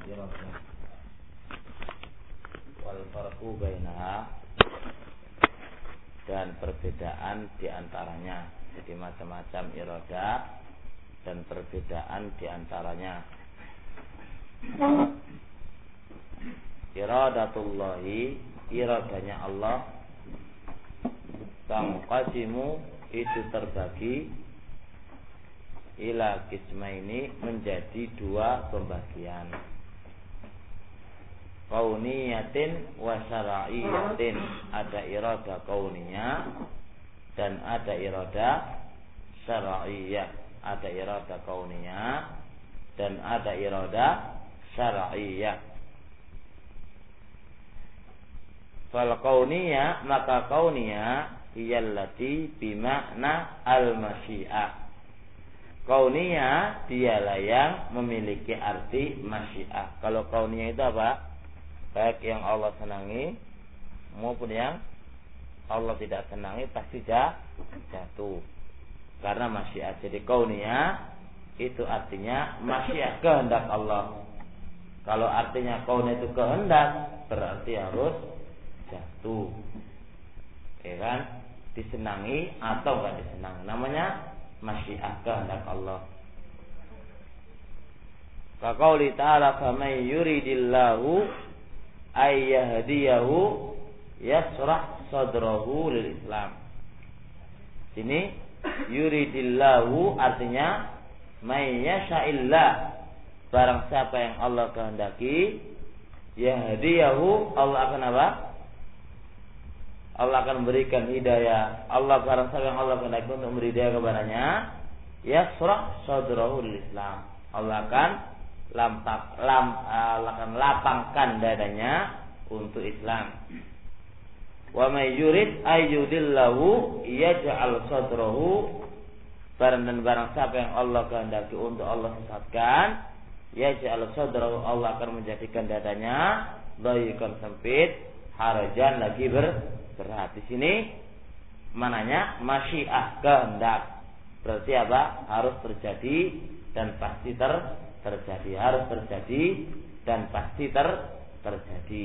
iradah wal farqu bainaha, dan perbedaan di antaranya. Jadi macam-macam iradah dan perbedaan di antaranya. Iradatullahi, iradanya Allah, tanqasimu, itu terbagi, ila qismaini, menjadi dua pembagian. Kauniyatin wa syar'iyatin, ada iradah kauniyah dan ada iradah syar'iyah. Ada iradah kauniyah dan ada iradah syar'iyah. Fal kauniyah, maka kauniyah iyallati bimakna al-masyiah. Kauniyah dialah yang memiliki arti masyiah. Kalau kauniyah itu apa? Baik yang Allah senangi maupun yang Allah tidak senangi pasti jatuh karena masyiah. Jadi kauniyah itu artinya masyiah, kehendak Allah. Kalau artinya kauniyah itu kehendak, berarti harus jatuh, ya kan? Disenangi atau enggak disenangi, namanya masyiah, kehendak Allah. Kaqauli ta'ala, faman yuridillahu ayyahdiyahu yasrah sadrahu lil Islam. Sini yuridillahu artinya may yasha'illah, barang siapa yang Allah kehendaki, yahdiyahu, Allah akan apa? Allah akan memberikan hidayah. Allah, barang siapa yang Allah kehendaki untuk memberi hidayah kepadanya, yasrah sadrahu lil Islam, Allah akan lapangkan dadanya untuk Islam. Wa may yurid ayyudillahu yaj'al sadrahu, barang siapa yang Allah kehendaki untuk Allah sesatkan, yaj'al sadrahu, Allah akan menjadikan dadanya dhayiqan, sempit, harajan, lagi berat. Di sini mananya masyiah, kehendak. Berarti apa? Harus terjadi dan pasti terjadi. Harus terjadi dan pasti terjadi.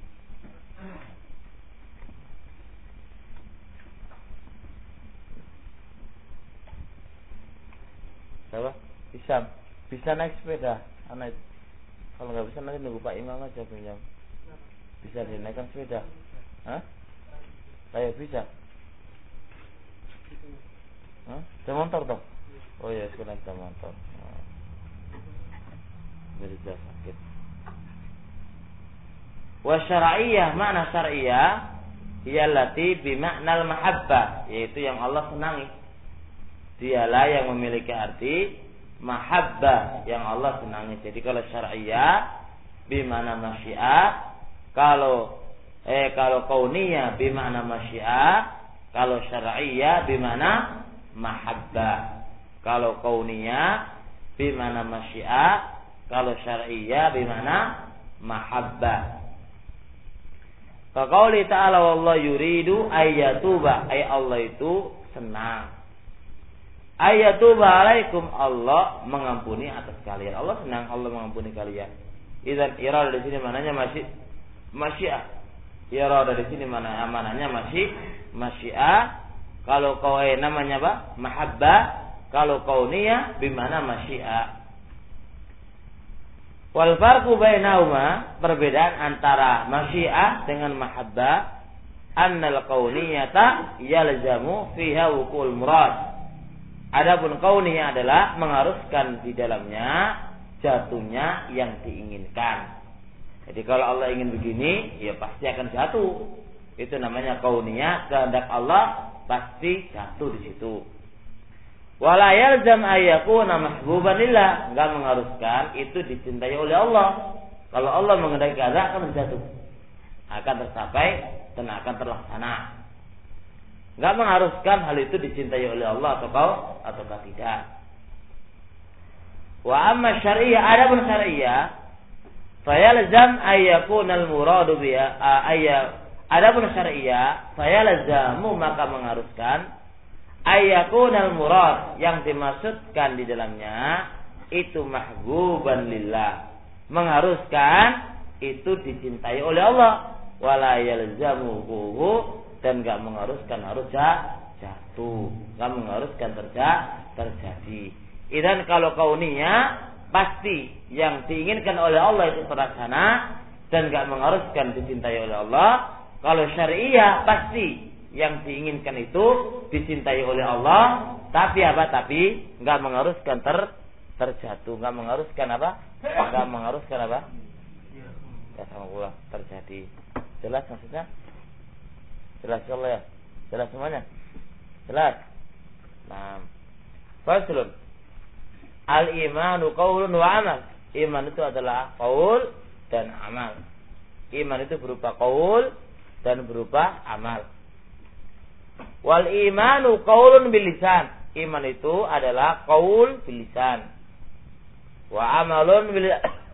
Siapa? Bisa naik sepeda, anak. Kalau nggak bisa nanti nunggu Pak Imam aja pinjam. Bisa dinaikkan sepeda? Hah? Saya bisa. Hah? Ada motor dong? Oh ya, sekarang ada motor. Jadi sudah sakit. Wa syar'iyah, makna syar'iyah iyallati bimaknal mahabbah, yaitu yang Allah senangi. Dialah yang memiliki arti mahabbah, yang Allah senangi. Jadi kalau syar'iyah bimana masyiah, kalau kauniyah bimana masyiah, kalau syar'iyah bimana mahabbah. Kalau kauniyah bimana masyiah, kalau syar'iyah bimana mahabbah. Faqauli ta'ala wallahu yuridu ayyatuba, ay Allah itu senang. Ayyatuba alaikum, Allah mengampuni atas kalian. Allah senang Allah mengampuni kalian. Idzan iradah di sini mananya masyiah. Iradah di sini mananya masyiah. Kalau namanya apa? Mahabbah. Kalau kauniyah bimana masyiah. Wal farqu bainahuma, perbedaan antara masyiah dengan mahabbah, annal kauniyata yalzamu fiha wuqul murad. Adapun kauniyah adalah mengharuskan di dalamnya jatuhnya yang diinginkan. Jadi kalau Allah ingin begini, ya pasti akan jatuh. Itu namanya kauniyah, kehendak Allah pasti jatuh di situ. Wala yalzam ayyakuna mahbuban lillah, enggak mengharuskan itu dicintai oleh Allah. Kalau Allah menghendaki akan jatuh, akan tercapai dan akan terlaksana. Enggak mengharuskan hal itu dicintai oleh Allah ataukah tidak. Wa amma syar'iyyah, adapun syar'iyyah, fayalzam ayyakuna al-muradu biha adapun syar'iyyah, fayalzamu, maka mengharuskan ayyakunal murad, yang dimaksudkan di dalamnya itu mahbuban lillah, mengharuskan itu dicintai oleh Allah. Wala yalzamuhu, dan enggak mengharuskan harus jatuh, enggak mengharuskan terjadi. Idan kalau kauniyah pasti yang diinginkan oleh Allah itu terlaksana dan enggak mengharuskan dicintai oleh Allah. Kalau syariah pasti yang diinginkan itu dicintai oleh Allah, tapi apa? Tapi enggak mengharuskan terjatuh, enggak mengharuskan apa? Enggak mengharuskan apa? Ya sama pula terjadi. Jelas maksudnya? Jelas Allah ya? Jelas semuanya? Jelas? Nah, faslun. Al-imanu qaulun wa amal. Iman itu adalah qaul dan amal. Iman itu berupa qaul dan berupa amal. Wal imanu qaulun bil lisan. Iman itu adalah qaul bil lisan. Wa amalun bil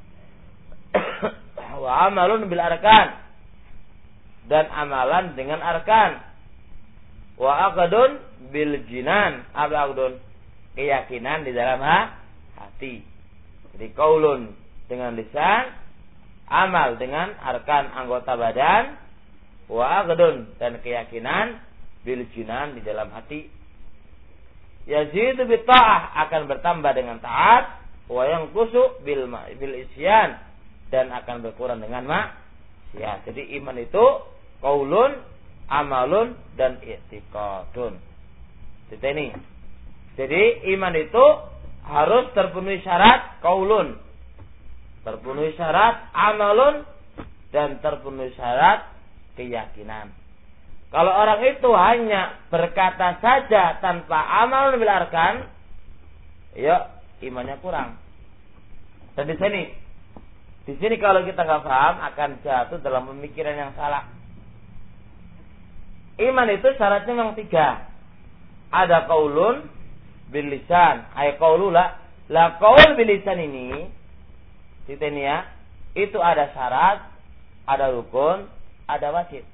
wa amalun bil arkan. Dan amalan dengan arkan. Wa aqdun bil jinan. Apa aqdun? Keyakinan di dalam hati. Jadi qaulun dengan lisan, amal dengan arkan anggota badan, wa aqdun dan keyakinan bil jinan di dalam hati. Yazidu bi ta'ah, akan bertambah dengan taat, wa yanqusu bil isyan, dan akan berkurang dengan maksiat. Jadi iman itu qaulun, amalun, dan i'tiqadun. Ini. Jadi iman itu harus terpenuhi syarat qaulun, terpenuhi syarat amalun, dan terpenuhi syarat keyakinan. Kalau orang itu hanya berkata saja tanpa amalun bil arkan, ya imannya kurang. Dan di sini kalau kita nggak paham akan jatuh dalam pemikiran yang salah. Iman itu syaratnya memang 3. Ada qaulun bil lisan, ay qaulula. La qaul bil lisan ini ya, itu ada syarat, ada rukun, ada wajib.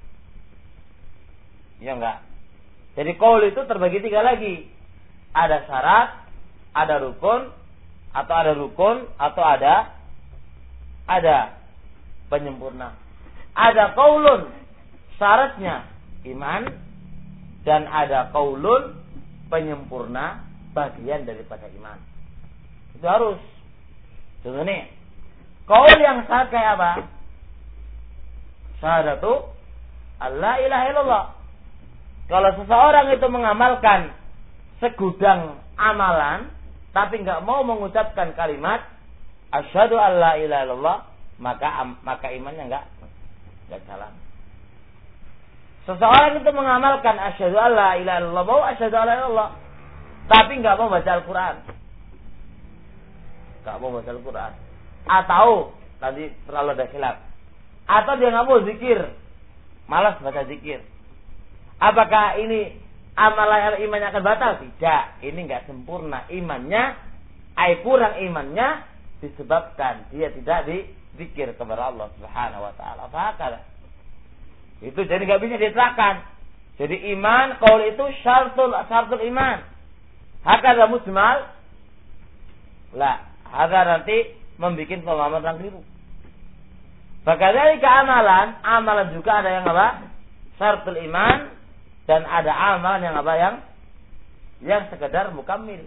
Ya enggak? Jadi qaul itu terbagi 3 lagi. Ada syarat, ada rukun, atau ada penyempurna. Ada qaulun, syaratnya iman, dan ada qaulun, penyempurna, bagian daripada iman. Itu harus. Contoh nih, qaul yang sah kayak apa? Syahadatu alla ilaha illallah. Kalau seseorang itu mengamalkan segudang amalan tapi enggak mau mengucapkan kalimat asyhadu alla ilaha illallah, maka imannya enggak jalan. Seseorang itu mengamalkan asyhadu alla ilaha illallah, mau asyhadu alla ilaha illallah, tapi enggak mau baca Al-Qur'an. Enggak mau baca Al-Qur'an. Atau tadi terlalu ada khilaf. Atau dia enggak mau zikir. Malas baca zikir. Apakah ini amalan imannya akan batal? Tidak. Ini enggak sempurna imannya. Kurang imannya disebabkan dia tidak dizikir kepada Allah Subhanahu wa taala. Faham? Itu jadi enggak bisa diterapkan. Jadi iman qaul itu syartul iman. Hakada mujmal. La, ada nanti membuat pemahaman yang keliru. Bagaimana amalan juga ada yang apa? Syartul iman, dan ada amalan yang apa? Yang sekedar mukammil.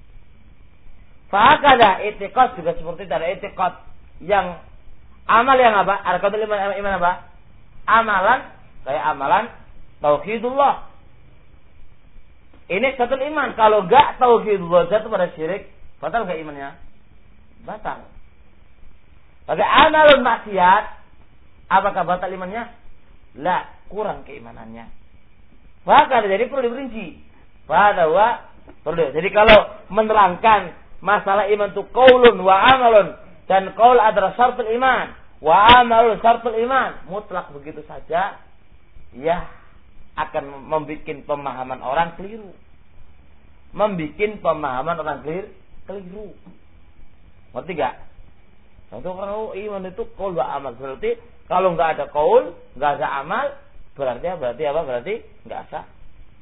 Fakada i'tiqad juga seperti itu, ada i'tiqad yang amal yang apa? Arkanul iman apa? Amalan kayak amalan tauhidullah. Ini satu iman. Kalau enggak tauhidullah jatuh pada syirik, batal enggak imannya? Batal. Bagi amalun maksiat, apakah batal imannya? La, kurang keimanannya. Maka jadi perlu diperinci. Bahwa perlu. Jadi kalau menerangkan masalah iman itu qaulun wa amalun, dan qaul adalah syartul iman, wa amalun syartul iman, mutlak begitu saja, ya akan membuat pemahaman orang keliru. Membuat pemahaman orang keliru. Ngerti gak? Untuk orang iman itu qaul wa amal. Berarti kalau enggak ada qaul, enggak ada amal, berarti apa? Berarti enggak sah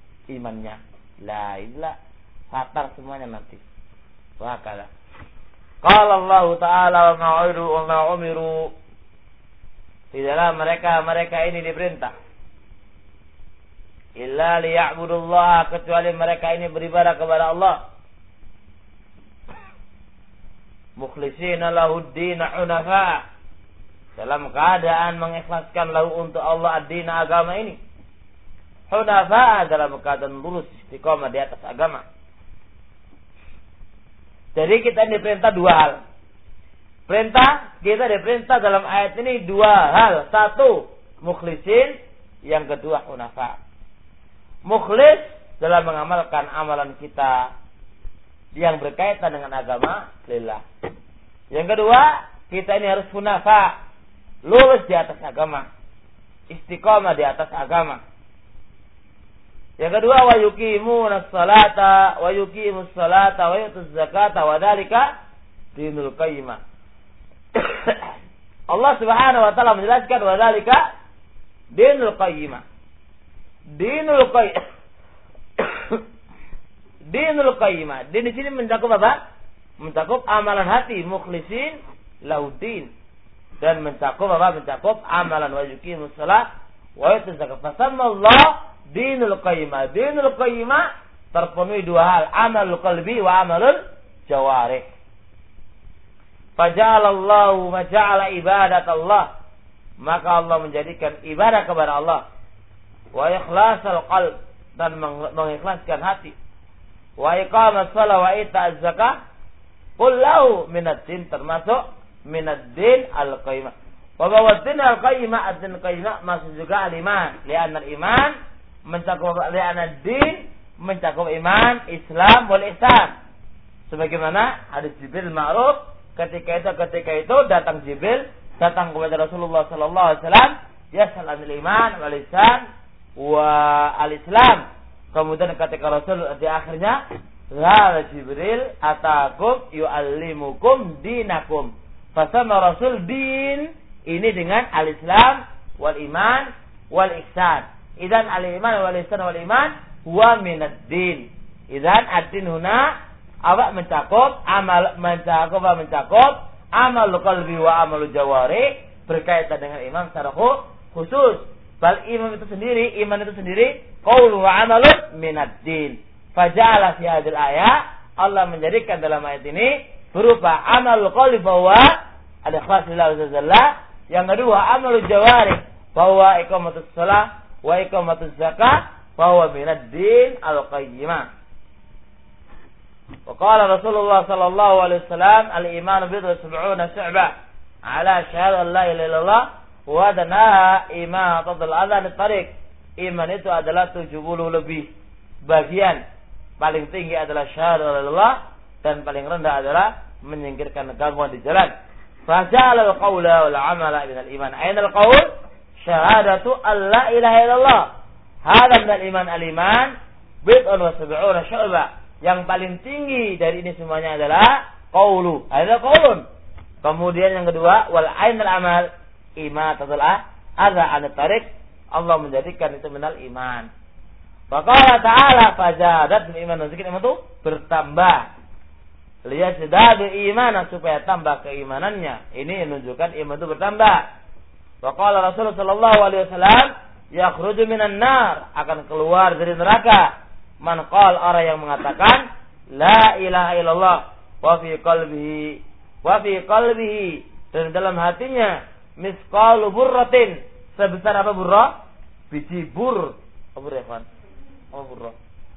imannya. La ilah fatar semuanya nanti. Wakalah. Qala Allah Ta'ala wa ma umiru. Tidaklah mereka ini diperintah illa liya'budullah, kecuali mereka ini beribadah kepada Allah mukhlishina lahuddin hunafa, dalam keadaan mengikhlaskan lahu untuk Allah ad-din, agama ini, hunafa, dalam keadaan lurus istiqamah di atas agama. Jadi kita diperintah dua hal. Kita diperintah dalam ayat ini dua hal. Satu, mukhlisin. Yang kedua, hunafa. Mukhlis dalam mengamalkan amalan kita yang berkaitan dengan agama lillah. Yang kedua, kita ini harus hunafa, lurus di atas agama, istiqamah di atas agama. Yang kedua, wa yuqimunas salata wa yuqimus salata wa yutuz zakata wa dzalika dinul qayyimah. Allah Subhanahu wa taala menjelaskan wa dzalika dinul qayyimah. Dinul qayyimah. Din di sini mencakup apa? Mencakup amalan hati, mukhlisin laudin, dan mencakup apa? Mencakup amalan wa yuqimus salat wa yutuz zakat. Fasammallah dinul qayyimah. Dinul qayyimah terpenuhi dua hal, amalul qalbi wa amalul jawarih. Faja'alallahu ma ja'ala ibadatallah, maka Allah menjadikan ibadah kepada Allah, wa ikhlasal qalb, dan mengikhlaskan hati, wa iqamas shalah wa ita'az zakah, kullahu minad din, termasuk minad din al-qayyimah. Wa bawaddin al-qayyimah, ad-din al-qayyimah masuk juga al-iman, li'anna al-iman mencakup, li'anna ad-din mencakup iman, Islam, wal ihsan. Sebagaimana hadis Jibril ma'ruf, ketika itu datang Jibril, datang kepada Rasulullah sallallahu alaihi wasallam, yas'al anil iman wal ihsan wa al-islam. Kemudian ketika Rasul di akhirnya, la Jibril atakum yu'allimukum dinakum. Fasama Rasul din ini dengan al-islam wal iman wal ihsan. Idzan al-iman wal ihsan wal iman huwa minad din. Idzan ad-din huna apa mencakup amal qalbi wa amal jawari, berkaitan dengan iman secara khusus. Bal iman itu sendiri qaulun wa amalun minad din. Faja'ala fi hadhil ayat, Allah menjadikan dalam ayat ini berupa amal qalbi bahwa al-ikhlas lillahi jalla, yang kedua amal jawari bahwa iqamatus shalah wa iqamatuz zakah bahwa minad din al-qayyimah. وقال رسول الله صلى الله عليه وسلم الإيمان بضع 70 شعبة على شهادة لا إله إلا الله وأدناها إماطة الأذى عن الطريق. Iman itu adalah 70 lebih bagian. Paling tinggi adalah syahadat la ilaha illallah, dan paling rendah adalah menyingkirkan gangguan di jalan. Faja'ala al-qawla wal 'amala min al-iman. Aina al-qawl? Syahadatu alla ilaha illallah. Hadha min al-iman. Al-iman bid'un wa 70 syu'bah. Yang paling tinggi dari ini semuanya adalah qaulu. Ada qaulun. Kemudian yang kedua, wal ainul amal imatatul adza 'anil tariq. Allah menjadikan itu minal iman. Faqala ta'ala fazadat bil iman, zikir iman itu bertambah. Lihat sedadu iman, supaya tambah keimanannya. Ini menunjukkan iman itu bertambah. Faqala Rasulullah sallallahu alaihi wasallam yakhruju minan nar, akan keluar dari neraka. Man qal, orang yang mengatakan la ilaha illallah wa fi qalbihi, dan dalam hatinya misqalu burratin, sebesar apa burrah? Biji bur. Apa burrah, kawan? Apa burrah?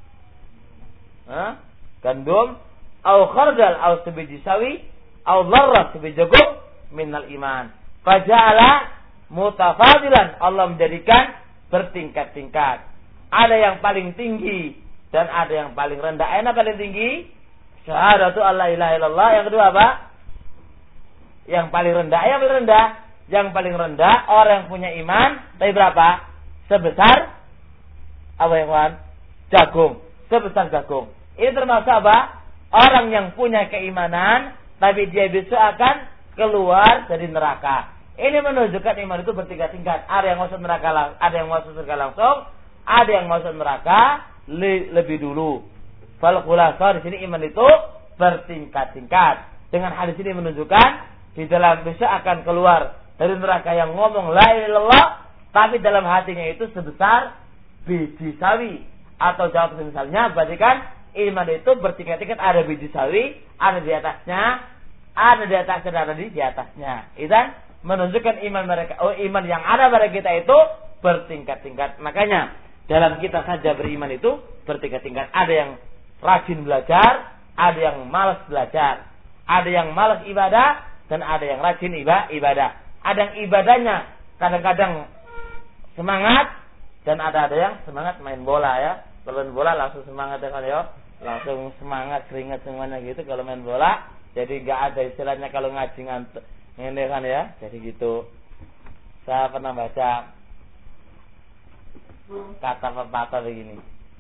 Gandum, au khardal, au sebiji sawi, au dzarrah, sebiji jagung minal iman. Faja'ala mutafadilan, Allah menjadikan bertingkat-tingkat. Ada yang paling tinggi dan ada yang paling rendah. Aina paling tinggi? Syahadatu alla ilaha illallah. Yang kedua apa? Yang paling rendah. Yang paling rendah orang yang punya iman, tapi berapa? Sebesar apa ya kawan? Jagung. Sebesar jagung. Ini termasuk apa? Orang yang punya keimanan, tapi dia besok akan keluar dari neraka. Ini menunjukkan iman itu bertingkat-tingkat. Ada yang masuk neraka, ada yang masuk surga langsung, ada yang masuk neraka lebih dulu. Fal khulasa di sini iman itu bertingkat-tingkat. Dengan hadis ini menunjukkan di dalam besok akan keluar dari neraka yang ngomong la ilaha illallah, tapi dalam hatinya itu sebesar biji sawi. Atau jawab misalnya, berarti kan iman itu bertingkat-tingkat, ada biji sawi, ada di atasnya, ada di atasnya, ada di atasnya. Itu menunjukkan iman mereka, iman yang ada pada kita itu bertingkat-tingkat. Makanya dalam kita saja beriman itu bertingkat-tingkat. Ada yang rajin belajar, ada yang malas belajar, ada yang malas ibadah, dan ada yang rajin ibadah. Ada yang ibadahnya kadang-kadang semangat, dan ada yang semangat main bola ya. Kalau main bola langsung semangat kan ya, langsung semangat, keringat semuanya gitu kalau main bola. Jadi nggak ada istilahnya kalau ngaji ngantuk ini kan ya. Jadi gitu. Saya pernah baca kata pepatah begini.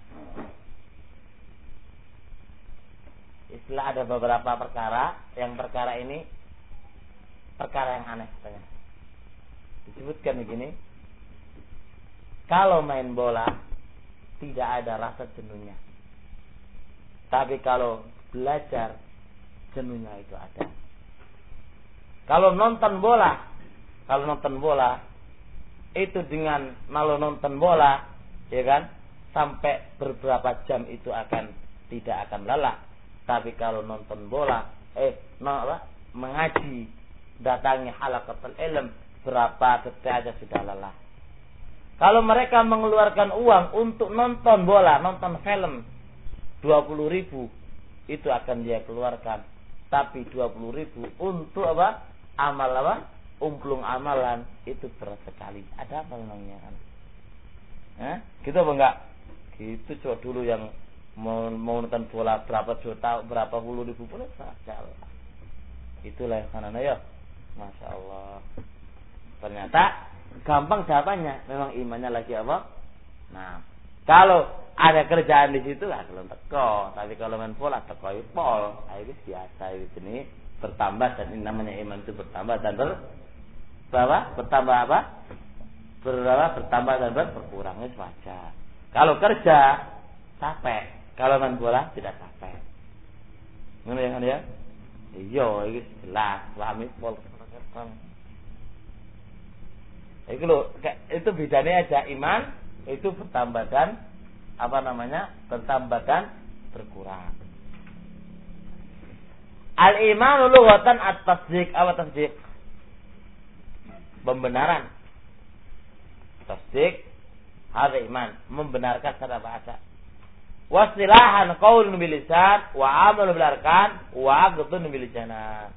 Istilah ada beberapa perkara, yang perkara ini perkara yang aneh katanya. Disebutkan begini. Kalau main bola tidak ada rasa jenuhnya. Tapi kalau belajar jenuhnya itu ada. Kalau nonton bola itu dengan malu nonton bola, ya kan, sampai beberapa jam itu tidak akan lelah. Tapi kalau nonton bola, mengaji, datangi halaqatul ilm, berapa detik aja sudah lelah. Kalau mereka mengeluarkan uang untuk nonton bola, nonton film, 20.000 itu akan dia keluarkan. Tapi 20.000 untuk apa? Amal apa? Umplung amalan itu berat sekali. Ada apa memangnya kan? Gitu apa enggak? Gitu coba dulu yang mau nonton bola berapa juta, berapa puluh ribu pun saja. Itulah yang kanan ya. Masya Allah. Ternyata gampang jawabannya. Memang imannya lagi apa? Nah, kalau ada kerjaan di situ belum teko. Tapi kalau main bola teko pol. Itu biasa itu nih bertambah, dan ini namanya iman itu bertambah dan bertambah apa? Bertambah dan berkurang itu wajar. Kalau kerja capek, kalau main bola tidak capek. Ngono ya kan ya? Iya, itu jelas. Pahami pol. Itu bedanya aja, iman itu bertambah dan bertambah dan berkurang. Al-imanu lughatan at-tasdiq. Apa tasdiq? Pembenaran. Tasdiq hadza iman, membenarkan secara bahasa. Wasilahan qaulun bil lisan wa amalun bil arkan wa aqdun bil janan.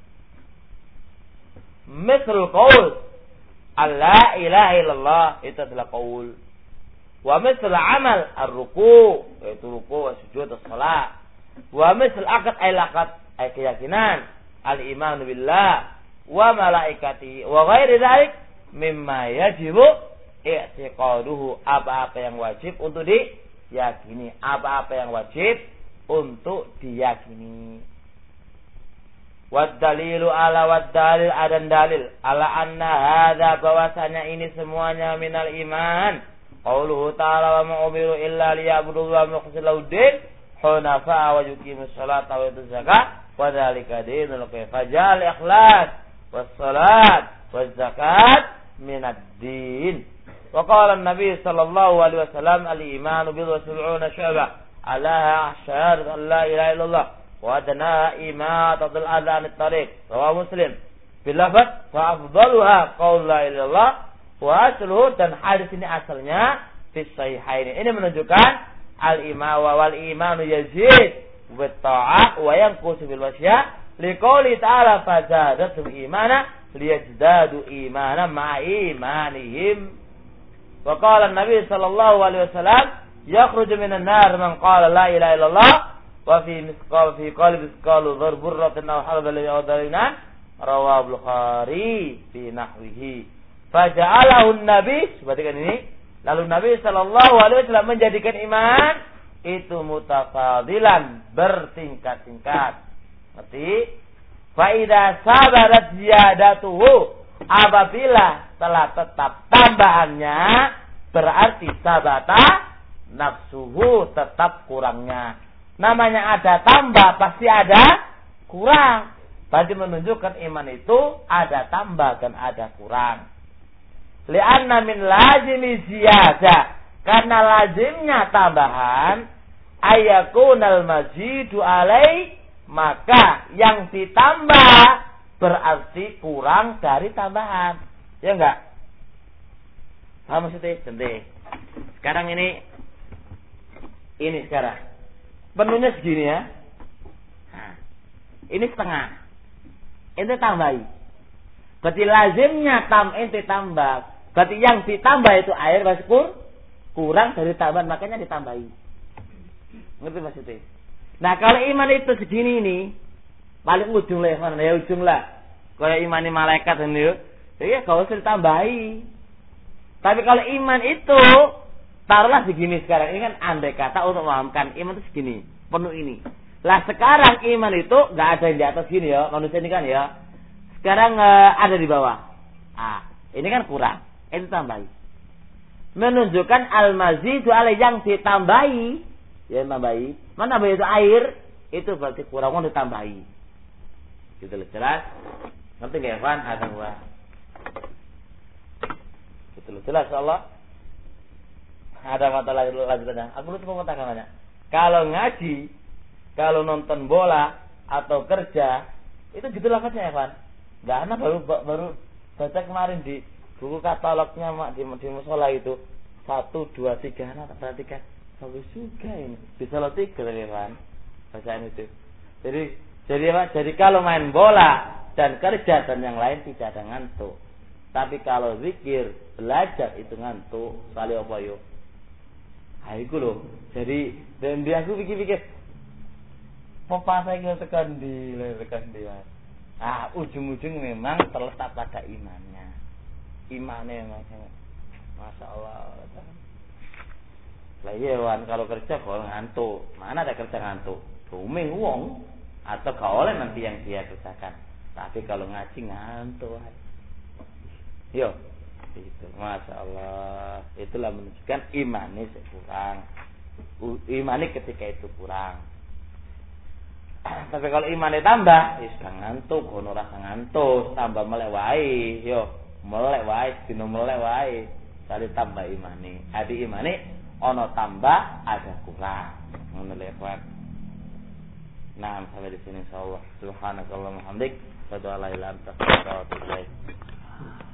Misal qaul alla ilaha illallah, itu adalah qaul. Wa misal amal ar-ruku', yaitu ruku' wa sujud wa shalah. Wa misal aqd ay keyakinan, al-iman billah wa malaikatihi wa ghairi dzalik mimma yajibu i'tiqaduhu, apa-apa yang wajib untuk diyakini, apa-apa yang wajib untuk diyakini. Wad dalilu ala wad dalil, ada dalil ala anna hadza, bahwasanya ini semuanya minal iman. Qauluhu ta'ala wa ma umiru illa liya'budu wa mukhlishan din hunafa wa yuqimus salata wa yutuz zakata wa dzalika dinul qayyim. Fajal ikhlas was salat waz zakat minad din. Wa qala an-nabi sallallahu alaihi wasallam al-imanu bid'un wa sab'una syu'bah ala asyhadu an la ilaha illallah wa adna imatatul adha anit tariq. Rawahu Muslim. Bil lafaz wa afdaluha qaul la ilaha illallah wa asluhu, dan hadis ini asalnya fi sahihain. Ini menunjukkan al-iman wal imanu yazid wa ta'ah wa yanqusu bil wasya liqouli ta'ala fazadatum imana liyazdadu imana ma'a imanihim. Wa qala an-nabi sallallahu alaihi wasallam yakhruju minan nar man qala la ilaha illallah wa fi qalbi misqalu dzarratin aw hadha al-yawdalina. Rawahu Bukhari fi nahwihi. Faja'alahu an-nabi, perhatikan ini, lalu Nabi sallallahu alaihi wasallam menjadikan iman itu mutafadilan, bertingkat-tingkat. Ngerti? Fa idza sabarat ziyadatuhu, apabila telah tetap tambahannya, berarti sabata nafsuhu, tetap kurangnya. Namanya ada tambah pasti ada kurang. Berarti menunjukkan iman itu ada tambah dan ada kurang. Li'anna min lazimi ziyadah. Karena lazimnya tambahan ayakunal mazidu alai, maka yang ditambah berarti kurang dari tambahan. Ya enggak? Paham maksudnya? Sekarang ini sekarang penuhnya segini ya. Nah, ini setengah. Ente tambahi. Berarti lazimnya ente tambah. Berarti yang ditambah itu air masih kurang dari tambahan, makanya ditambahi. Ngerti maksudnya? Nah, kalau iman itu segini ini, paling ujung lah, ya ujung lah. Kayak imani malaikat ini, ya kalau usah ditambahi. Tapi kalau iman itu, taruhlah segini sekarang. Ini kan andai kata untuk memahamkan iman itu segini, penuh ini. Lah sekarang iman itu nggak ada yang di atas gini ya, manusia ini kan ya. Sekarang ada di bawah. Ini kan kurang. Itu tambahi. Menunjukkan al-mazidu alai, yang ditambahi. Ya tambahi. Mana tambahi itu air? Itu berarti kurang, mau ditambahi. Gitu loh, jelas? Ngerti nggak Evan? Ada gua. Gitu loh, jelas Allah. Ada mata lanjutannya. Aku lupa mau katakan banyak. Kalau ngaji, kalau nonton bola atau kerja, itu gitu lafaznya Evan. Nggak, anak baru baca kemarin di buku katalognya mak di musola itu 1, 2, 3 anak perhatikan bagus juga ini bisa lo 3 kan bacaan itu. Jadi kalau main bola dan kerja dan yang lain tidak ada ngantuk. Tapi kalau zikir belajar itu ngantuk kali apa yo. Iku loh. Jadi dan dia aku pikir papa saya tekan di. Ujung-ujung memang terletak pada imannya. Imannya memang, masya Allah. Lah iya wan, kalau kerja kalau ngantuk, mana ada kerja ngantuk? Booming wong atau gak oleh nanti yang dia kerjakan. Tapi kalau ngaji ngantuk. Yo, itu masya Allah. Itulah menunjukkan imannya kurang. Imannya ketika itu kurang. Tapi kalau imannya tambah, sudah ngantuk, kono rasa ngantuk, tambah melek wae, yo, melek wae, dino melek wae, cari tambah imane. Adi imane ono tambah, ada kurang. Ngono lewat. Nah, sampai di sini insyaallah. Subhanakallahumma hamdik, wa la ilaha illa anta, astaghfiruka wa atubu ilaik.